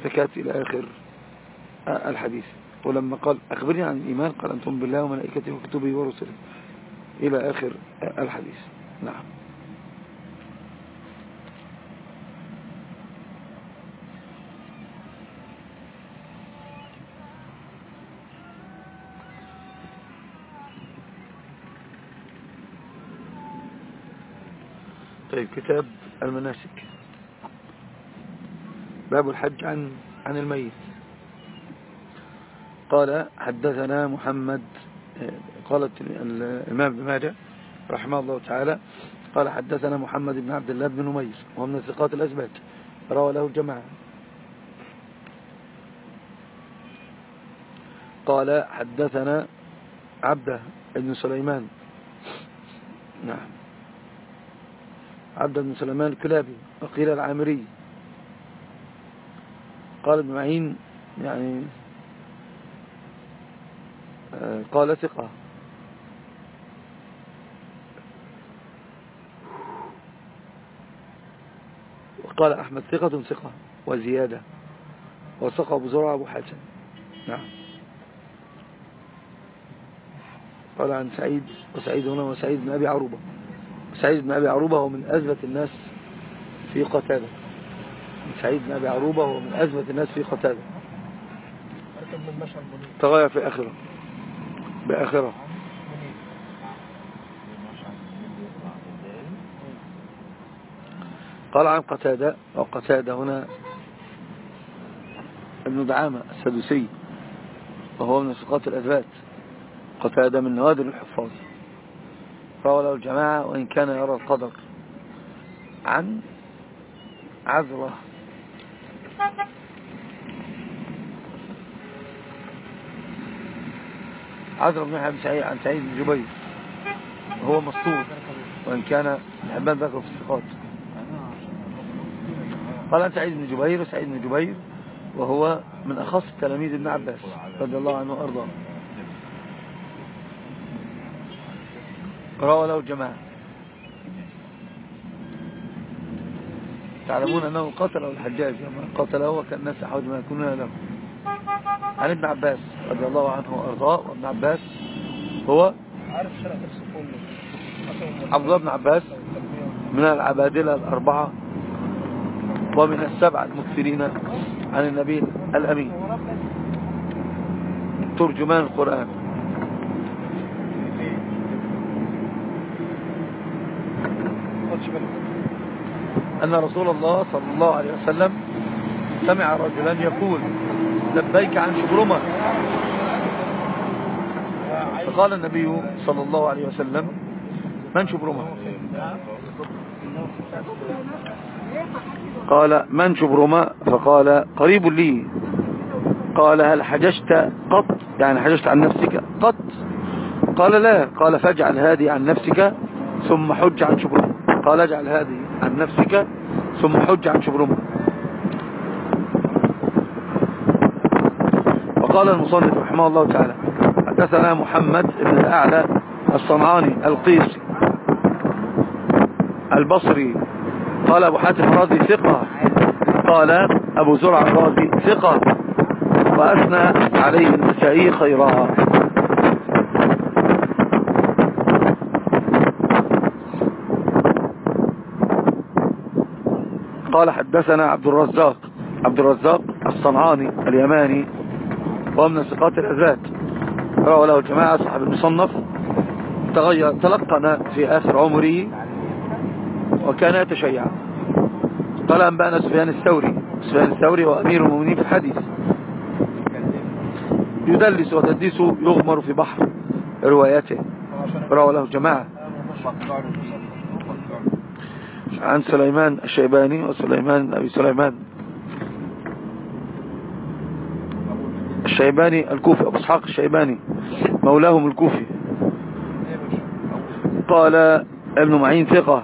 والزكاة إلى آخر الحديث. ولما قال أخبرني عن الإيمان قال أن تؤمن بالله وملائكته وكتبه ورسله إلى آخر الحديث. نعم. طيب، كتاب المناسك، باب الحج عن الميت. قال حدثنا محمد، قالت الإمام ابن ماجه رحمه الله تعالى قال حدثنا محمد بن عبد الله بن نمير وهو من الثقات الأثبات روى له الجماعة. قال حدثنا عبده بن سليمان، نعم، عبد بن سليمان الكلابي وقيل العامري. قال ابن معين يعني قال ثقة. وقال أحمد ثقة وزيادة، وثقة أبو زرع أبو حاتم. نعم. قال عن وسعيد هنا وسعيد بن أبي عروبة. سعيد بن أبي عروبة هو من أثبت الناس في قتادة. سعيد بن أبي عروبة هو من أثبت الناس في قتادة. تغير في آخره بآخره. قال عن قتادة، وقتادة هنا ابن دعامة السدوسي وهو من ثقات الأثبات. قتادة من نوادر الحفاظ روى له الجماعة وإن كان يرى القدر. عن عذرة بن يحيى عن سعيد بن جبير وهو مستور وإن كان حبان ذكره في الثقات. قال عن سعيد بن جبير وسعيد بن جبير وهو من أخص تلاميذ ابن عباس رضي الله عنه وأرضاه. روى له الجماعة. تعلمون أنه قتله الحجاج لما قتله وكان الناس أحوج ما يكونون له. عن ابن عباس رضي الله عنه وأرضاه. وابن عباس هو عبد الله بن عباس من العبادلة الأربعة ومن السبعة المكثرين عن النبي الأمين ترجمان القرآن. أن رسول الله صلى الله عليه وسلم سمع رجلا يقول لبيك عن شبرمة، فقال النبي صلى الله عليه وسلم من شبرمة؟ قال من شبرمة؟ فقال قريب لي. قال هل حججت قط؟ يعني حججت عن نفسك قط؟ قال لا. قال فاجعل هذه عن نفسك ثم حج عن شبرمة. قال اجعل هذه عن نفسك ثم حج عن شبرمة. وقال المصنف رحمه الله تعالى حدثنا محمد بن الأعلى الصنعاني القيسي البصري. قال أبو حاتم الرازي ثقة. قال أبو زرع الرازي ثقة وأثنى عليه النسائي خيرا. قال حدثنا عبد الرزاق الصنعاني اليماني وهو من ثقات الأثبات روى له الجماعة. صاحب المصنف تلقن في آخر عمره وكان يتشيع. قال أنبأنا سفيان الثوري وأمير المؤمنين في الحديث يدلس وتدليس يغمر في بحر روايته روى له الجماعة. عن سليمان الشيباني وسليمان أبي سليمان الشيباني الكوفي أبو اسحاق الشيباني مولاهم الكوفي. قال ابن معين ثقة.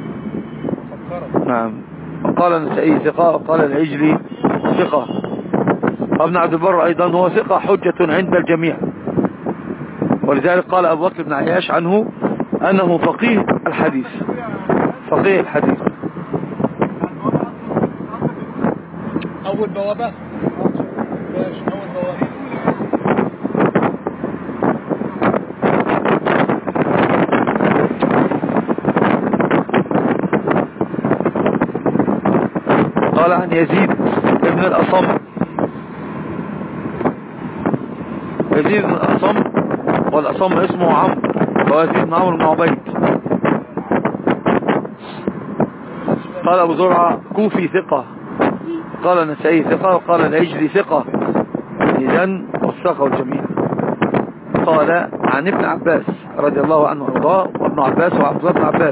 نعم. وقال النسائي ثقة. وقال العجلي ثقة. وابن عبد البر أيضا هو ثقة حجة عند الجميع. ولذلك قال أبو بكر بن عياش عنه أنه فقيه الحديث. أول بوابة قال عن يزيد ابن الأصم، يزيد بن الأصم، والأصم اسمه عمرو، ويزيد بن عمرو بن عبيد. قال أبو زرعة كوفي ثقة، قال النسائي ثقة، وقال العجلي ثقة، إذن وثقه الجميع. قال عن ابن عباس رضي الله عنه وارضاه، وابن عباس وعبد الله بن عباس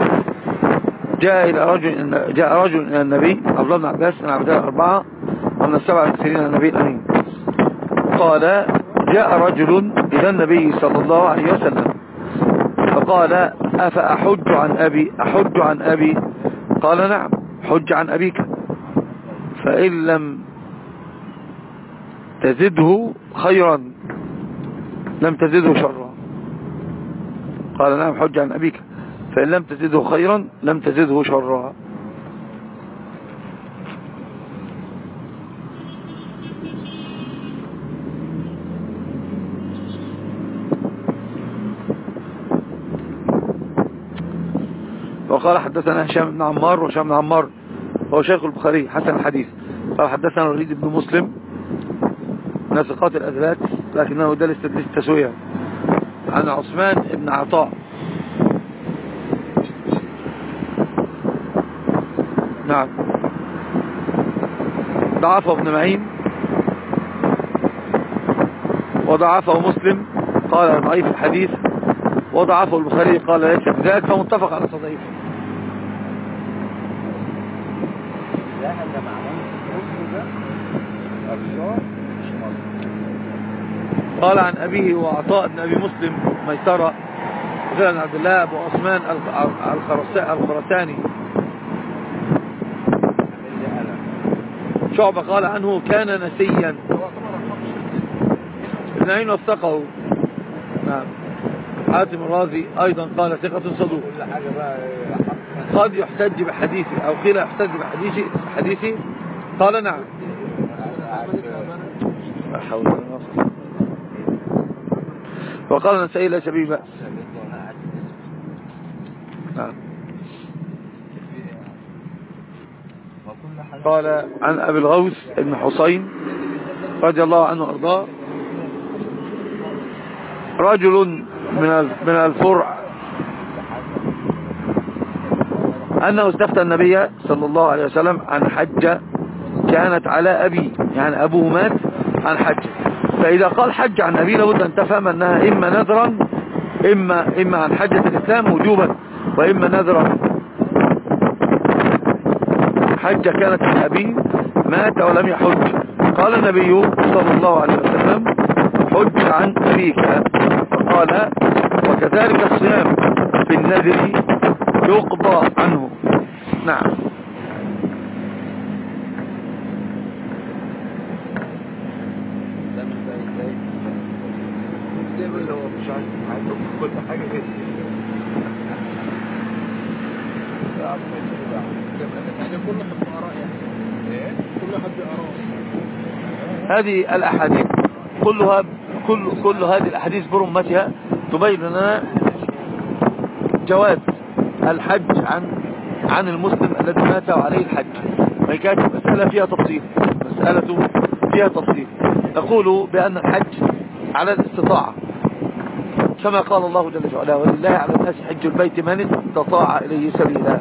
جاء رجل إلى النبي، عبد الله بن عباس من عبد الأربعة ومن السبعة المكثرين على النبي الأمين. قال جاء رجل إلى النبي صلى الله عليه وسلم فقال أفأحج عن أبي، أحج عن أبي؟ قال نعم، حج عن أبيك، فإن لم تزده خيرا لم تزده شرا. قال نعم، حج عن أبيك، فإن لم تزده خيرا لم تزده شرا. وقال حدثنا هشام بن عمار، وهشام بن عمار هو شيخ البخاري حسن الحديث. قال حدثنا الوليد بن مسلم من ثقات الأثبات لكنه دلس تدليس التسوية، عن عثمان بن عطاء، نعم، ضعفه ابن معين وضعفه مسلم، قال ضعيف الحديث، وضعفه البخاري قال ليس بذلك، فمتفق على تضعيفه. قال عن أبيه وعطاء بن أبي مسلم ميسرة غير عبد الله أبو عثمان الخرساني شعبة قال عنه كان نسيا، ابن عين وثقه، نعم. حاتم الرازي أيضا قال ثقة صدوق، قد يحتج بحديثه أو قيل يحتج بحديثه، قال نعم. وقال النسائي لا شبيه بأس، نعم. قال عن أبي الغوث بن حسين رضي الله عنه وأرضاه رجل من الفرع أنه استفتى النبي صلى الله عليه وسلم عن حجة كانت على أبي، يعني أبوه مات عن حجة، فإذا قال حج عن أبي لابد أن تفهم أنها إما نذرا إما عن حجة الإسلام وجوبا، وإما نذرا حجة كانت عن أبي مات ولم يحج. قال النبي صلى الله عليه وسلم حج عن أبيك، فقال وكذلك الصيام في النذر يقضى عنه، نعم. هذه الأحاديث كل هذه الأحاديث برمتها تبين لنا جواز الحج عن المسلم الذي مات عليه الحج، وهي كانت مسألة فيها تفصيل. نقول بأن الحج على الاستطاعة كما قال الله جل وعلا ولله على الناس حج البيت من استطاع إليه سبيلا.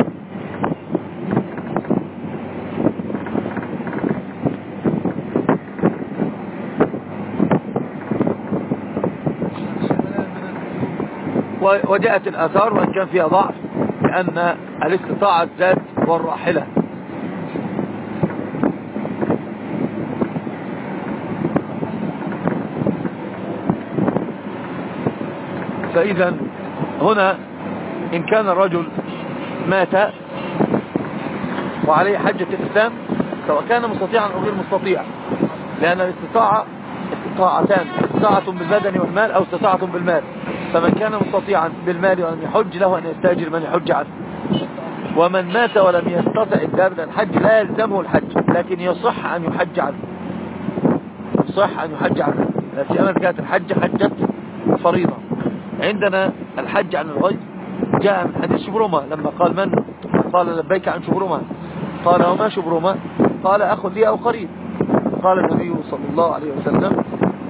وجاءت الآثار وإن كان فيها ضعف لأن الاستطاعة الذات والراحلة. فإذا هنا إن كان الرجل مات وعليه حجة الإسلام سواء كان مستطيعا أو غير مستطيع، لأن الاستطاعة استطاعتان، استطاعة بالبدن والمال أو استطاعة بالمال، فمن كان مستطيعا بالمال ولم يحج له أن يستاجر من يحج عنه، ومن مات ولم يستطع الذهاب إلى الحج لا يلزمه الحج لكن يصح أن يحج عنه. صح أن يحج عنه، لا سيما كانت الحج حجة فريضة. عندنا الحج عن الغير جاء من حديث شبرمة لما قال من قال لبيك عن شبرمة، قال وما شبرمة؟ قال أخ لي أو قريب. قال النبي صلى الله عليه وسلم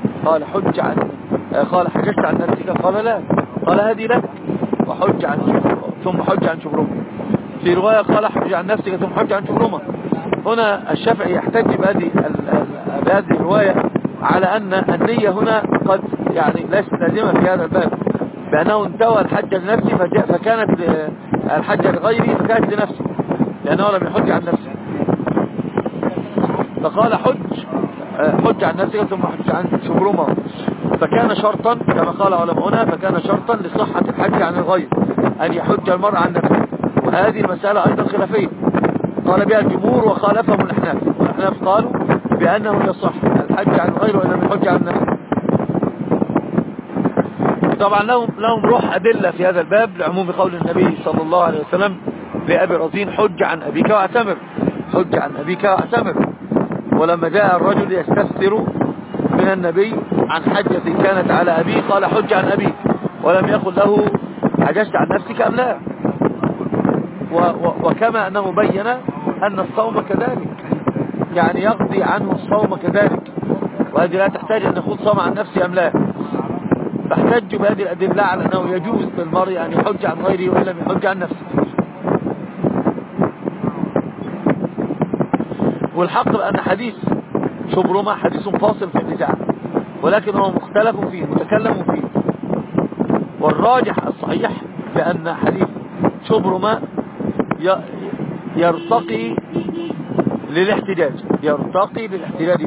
قال حججت عن نفسك؟ قال لا. قال هذه لك، وحج عن ثم حج عن شبرمة. في رواية قال حج عن نفسك ثم حج عن شبرمة. هنا الشافعي يحتج بهذه الرواية على أن النية هنا قد يعني ليست لازمة في هذا الباب، بأنه انتوى الحج لنفسه فكانت الحج لغيره فكانت لنفسه، لأنه لم يحج عن نفسه. فقال حج عن نفسك ثم حج عن شبرمة، فكان شرطا كما قال علماؤنا، فكان شرطا لصحة الحج عن الغير أن يحج المرء عن نفسه. وهذه المسألة أيضا خلافية قال بها الجمهور وخالفهم الأحناف، والأحناف قالوا بأنه يصح الحج عن الغير وإن لم يحج عن نفسه. طبعا لهم روح أدلة في هذا الباب لعموم قول النبي صلى الله عليه وسلم لأبي رزين حج عن أبيك واعتمر، حج عن أبيك واعتمر. ولما جاء الرجل يستفسر من النبي عن حجة كانت على أبيه قال حج عن أبيك، ولم يقل له حججت عن نفسك أم لا. وكما أنه بين أن الصوم كذلك، يعني يقضي عنه الصوم كذلك، وهذه لا تحتاج أن يقول صوم عن نفسه أم لا. فاحتجوا بهذه الأدلة على أنه يجوز للمرء أن يحج عن غيره وإن لم يحج عن نفسه. والحق بأن حديث شبرمة حديث فاصل في النزاع، ولكن هو مختلف فيه متكلم فيه. والراجح الصحيح بأن حديث شبرمة يرتقي للاحتجاج، يرتقي للاحتجاج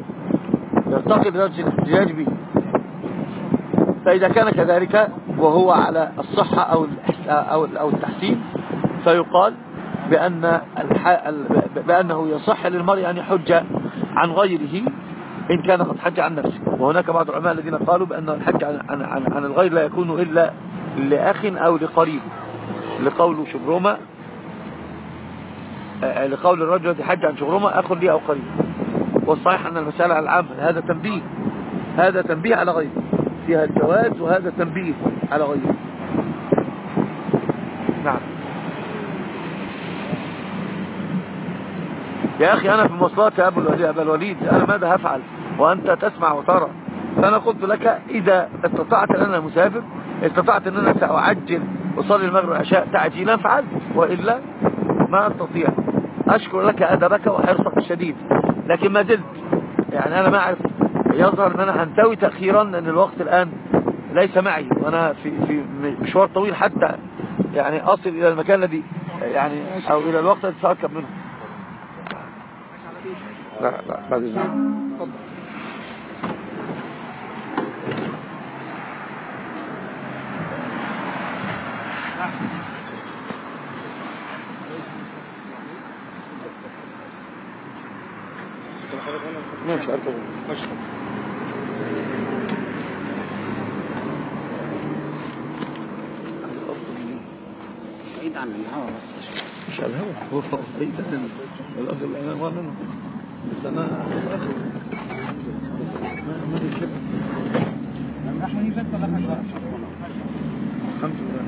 به. فإذا كان كذلك وهو على الصحة أو التحسين، فيقال بأنه يصح للمرء أن يحج عن غيره إن كان قد حج عن نفسه. وهناك بعض العلماء الذين قالوا بأن الحج عن الغير لا يكون إلا لأخ أو لقريب، لقول شبرمة، لقول الرجل الذي حج عن شبرمة أخ لي أو قريب. والصحيح أن المسألة العامة هذا تنبيه على غيره، فيها الجواز، وهذا تنبيه على غيره. نعم يا أخي أنا في المواصلات يا أبا الوليد، أنا ماذا هفعل وأنت تسمع وترى؟ فأنا قلت لك إذا استطعت أن أنا مسافر، استطعت أن أنا سأعجل وصلي المغرب والعشاء تعجيلا فعلت، وإلا ما أستطيع. أشكر لك أدبك وحرصك الشديد، لكن ما زلت يعني أنا ما أعرف، يظهر أن أنا هنتوي تأخيرا لأن الوقت الآن ليس معي، وأنا في مشوار طويل حتى يعني أصل إلى المكان الذي يعني أو إلى الوقت الذي سأركب منه. لا بعد ذلك ماشي أركب ماشي. بعيد عن الهواء مش على الهواء، هو بعيد عن الأرض الأمام منه، بس أنا ما بيشبه نحن يبت ولا حاجة. الحمد لله.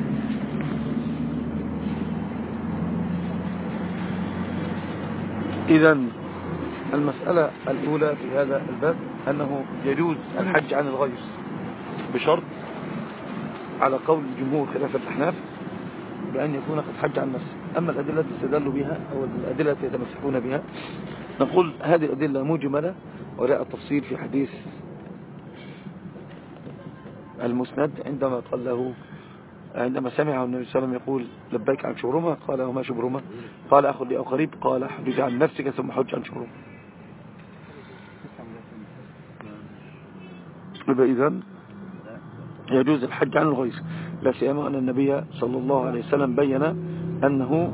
إذن المسألة الأولى في هذا الباب أنه يجوز الحج عن الغير بشرط على قول الجمهور خلاف الأحناف بأن يكون قد حج عن نفسه. أما الأدلة التي استدلوا بها أو الأدلة التي يتمسكون بها نقول هذه الأدلة مجملة، وجاء التفصيل في حديث المسند عندما قال له عندما سمعه النبي صلى الله عليه وسلم يقول لبيك عن شبرمة، قال وما شبرمة؟ قال أخ لي أو قريب، قال حج عن نفسك ثم حج عن شبرمة. إذن يجوز الحج عن الغير، لا سيما أن النبي صلى الله عليه وسلم بين أنه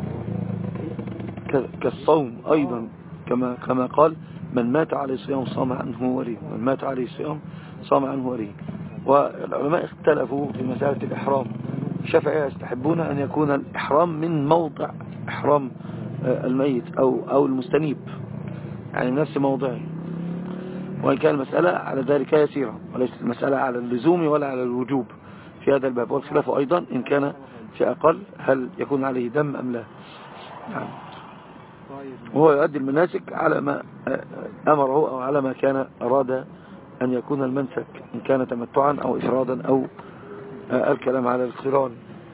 كالصوم أيضا، كما قال من مات عليه صيام صام عنه وليه، من مات عليه صيام صام عنه وليه. والعلماء اختلفوا في مسألة الإحرام. الشافعية يستحبون أن يكون الإحرام من موضع إحرام الميت أو المستنيب، يعني نفس موضعه. وإن كان المسألة على ذلك يسيرة، وليست المسألة على اللزوم ولا على الوجوب في هذا الباب. والخلاف أيضا إن كان في أقل هل يكون عليه دم أم لا. نعم. وهو يؤدي المناسك على ما أمره أو على ما كان أراد أن يكون المنسك، إن كان تمتعا أو إفرادا أو الكلام على القران.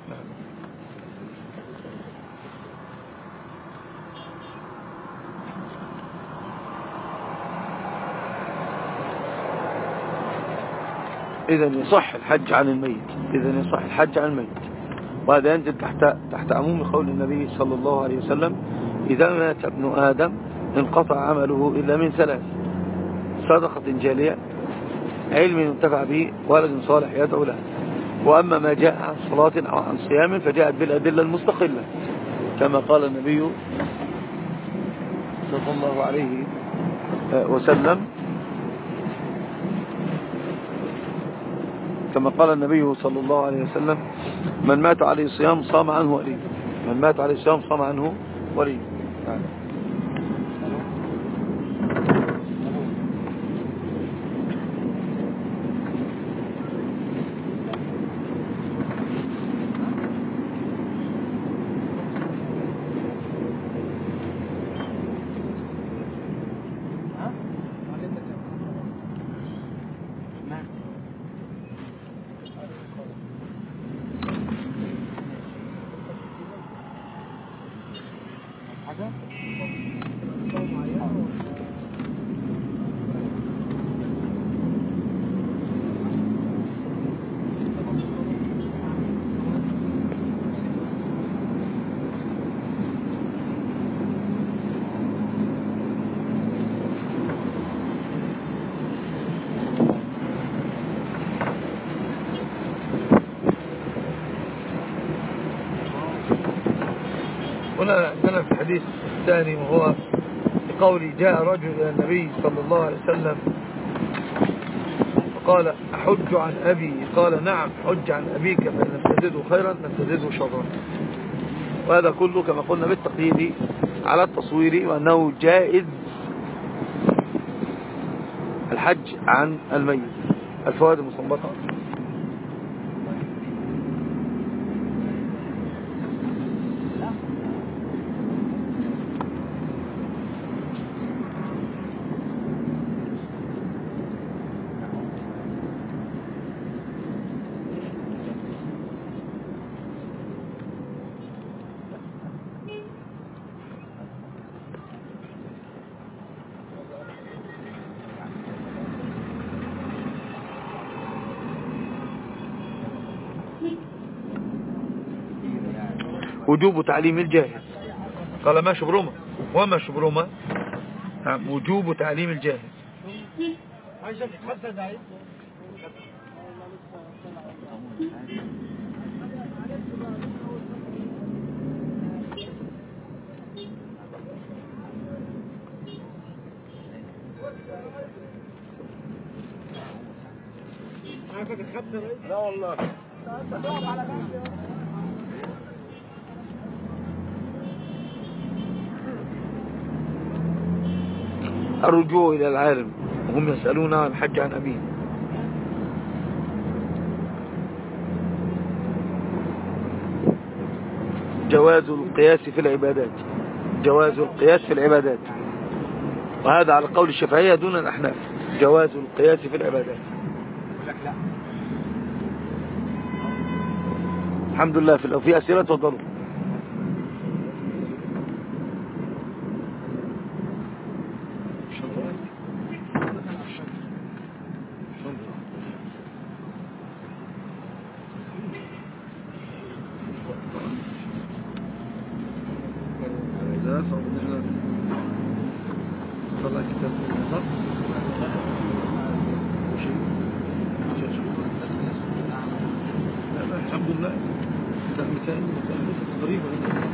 إذن يصح الحج عن الميت. وهذا ينزل تحت عموم قول النبي صلى الله عليه وسلم: إذا مات ابن آدم انقطع عمله إلا من ثلاث: صدقة جارية، علم ينتفع به، ولد صالح يدعو له. وأما ما جاء عن صلاة أو عن صيام فجاءت بالأدلة المستقلة، كما قال النبي صلى الله عليه وسلم من مات عليه الصيام صام عنه ولي. هنا عندنا في الحديث الثاني، وهو بقول: جاء رجل إلى النبي صلى الله عليه وسلم فقال: أحج عن أبي؟ قال: نعم، حج عن أبيك، فإن لم تزده خيرا لم تزده شرا. وهذا كله كما قلنا بالتقييد على التصوير، وأنه جائز الحج عن الميت. الفوائد المستنبطة: وجوب تعليم الجاهل. قال: ما شبرمة وما شبرمة. وجوب تعليم الجاهل. لا والله. الرجوع إلى العالم وهم يسألون عن الحج عن أبيه. جواز القياس في العبادات. وهذا على قول الشافعية دون الأحناف. جواز القياس في العبادات. الحمد لله. في أسئلة تفضلوا. الحمد لله. مسائل قريبة.